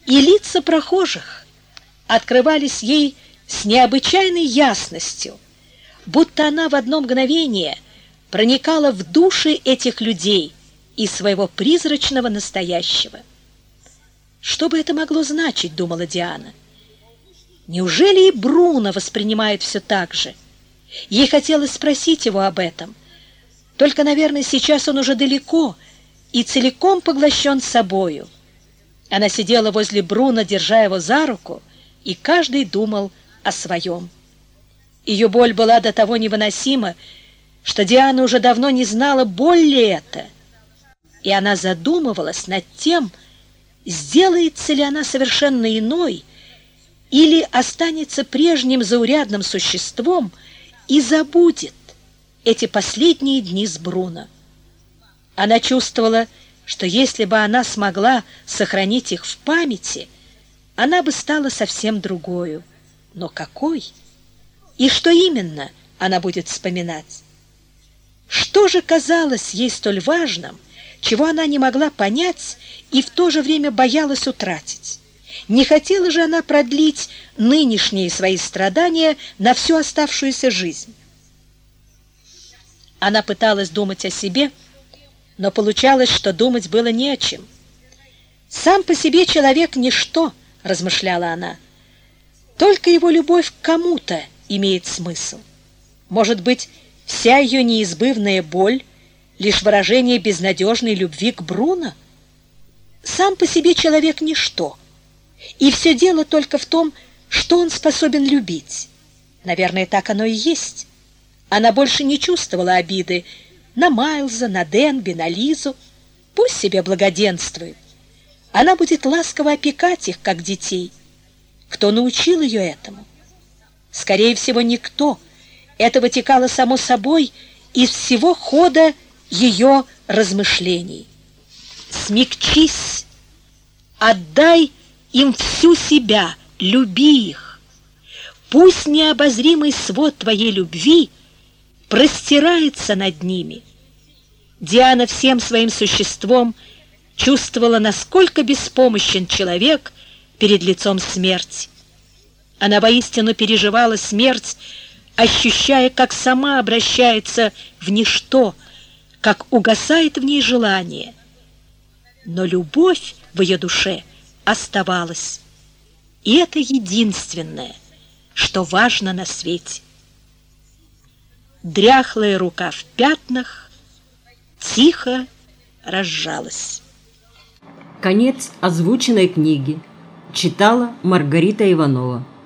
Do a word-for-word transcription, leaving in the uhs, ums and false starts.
и лица прохожих открывались ей с необычайной ясностью, будто она в одно мгновение проникала в души этих людей из своего призрачного настоящего. Что бы это могло значить, думала Диана? Неужели и Бруно воспринимает все так же? Ей хотелось спросить его об этом. Только, наверное, сейчас он уже далеко и целиком поглощен собою. Она сидела возле Бруно, держа его за руку, и каждый думал о своем. Ее боль была до того невыносима, что Диана уже давно не знала, боль ли это. И она задумывалась над тем, сделается ли она совершенно иной или останется прежним заурядным существом и забудет эти последние дни с Бруно. Она чувствовала, что если бы она смогла сохранить их в памяти, она бы стала совсем другою. Но какой? И что именно она будет вспоминать? Что же казалось ей столь важным, чего она не могла понять и в то же время боялась утратить? Не хотела же она продлить нынешние свои страдания на всю оставшуюся жизнь. Она пыталась думать о себе, но получалось, что думать было не о чем. «Сам по себе человек — ничто», — размышляла она. «Только его любовь к кому-то имеет смысл. Может быть, вся ее неизбывная боль — лишь выражение безнадежной любви к Бруно? Сам по себе человек — ничто, и все дело только в том, что он способен любить. Наверное, так оно и есть». Она больше не чувствовала обиды на Майлза, на Денби, на Лизу. Пусть себе благоденствует. Она будет ласково опекать их, как детей. Кто научил ее этому? Скорее всего, никто. Это вытекало само собой из всего хода ее размышлений. Смягчись, отдай им всю себя, люби их. Пусть необозримый свод твоей любви простирается над ними. Диана всем своим существом чувствовала, насколько беспомощен человек перед лицом смерти. Она воистину переживала смерть, ощущая, как сама обращается в ничто, как угасает в ней желание. Но любовь в ее душе оставалась, и это единственное, что важно на свете. Дряхлая рука в пятнах тихо разжалась. Конец озвученной книги. Читала Маргарита Иванова.